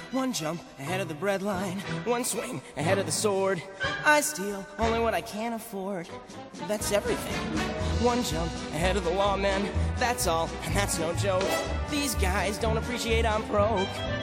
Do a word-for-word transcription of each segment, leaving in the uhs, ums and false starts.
One jump ahead of the bread line, one swing ahead of the sword. I steal only what I can afford. That's everything. One jump ahead of the lawmen, that's all, and that's no joke. These guys don't appreciate I'm broke.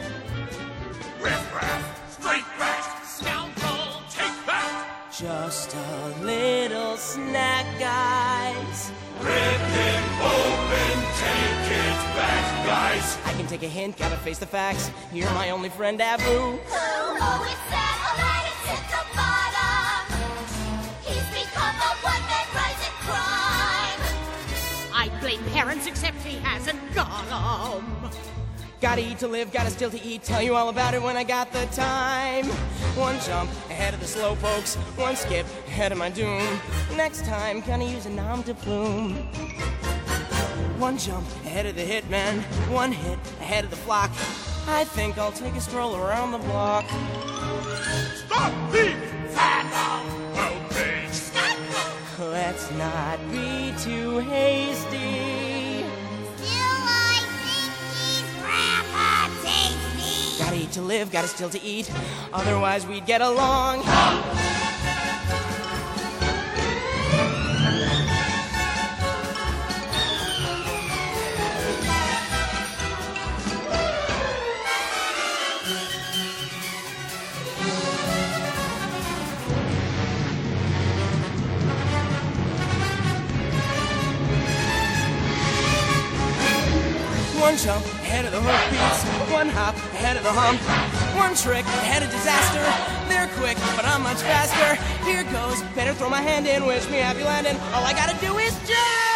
Riff-raff, straight-back, scoundrel, take that! Just a little snack, guys. Rip him open, take it back, guys! I can take a hint, gotta face the facts. You're my only friend, Abu. Who? Oh, it's that Aladdin's hit the bottom. He's become a one-man rising crime. I blame parents, except he hasn't got 'em. Gotta eat to live, gotta steal to eat. Tell you all about it when I got the time. One jump ahead of the slow pokes, one skip ahead of my doom. Next time, gonna use a nom de plume. One jump ahead of the hitman, one hit ahead of the flock. I think I'll take a stroll around the block. Stop thief! Vandal! Outrage! Let's not be too hasty. Still, I think he's rather tasty. Gotta eat to live, gotta steal to eat. Otherwise we'd get along. One jump ahead of the hoofbeats, one hop ahead of the hump, one trick ahead of disaster. They're quick, but I'm much faster. Here goes, better throw my hand in, wish me happy landing. All I gotta do is jump!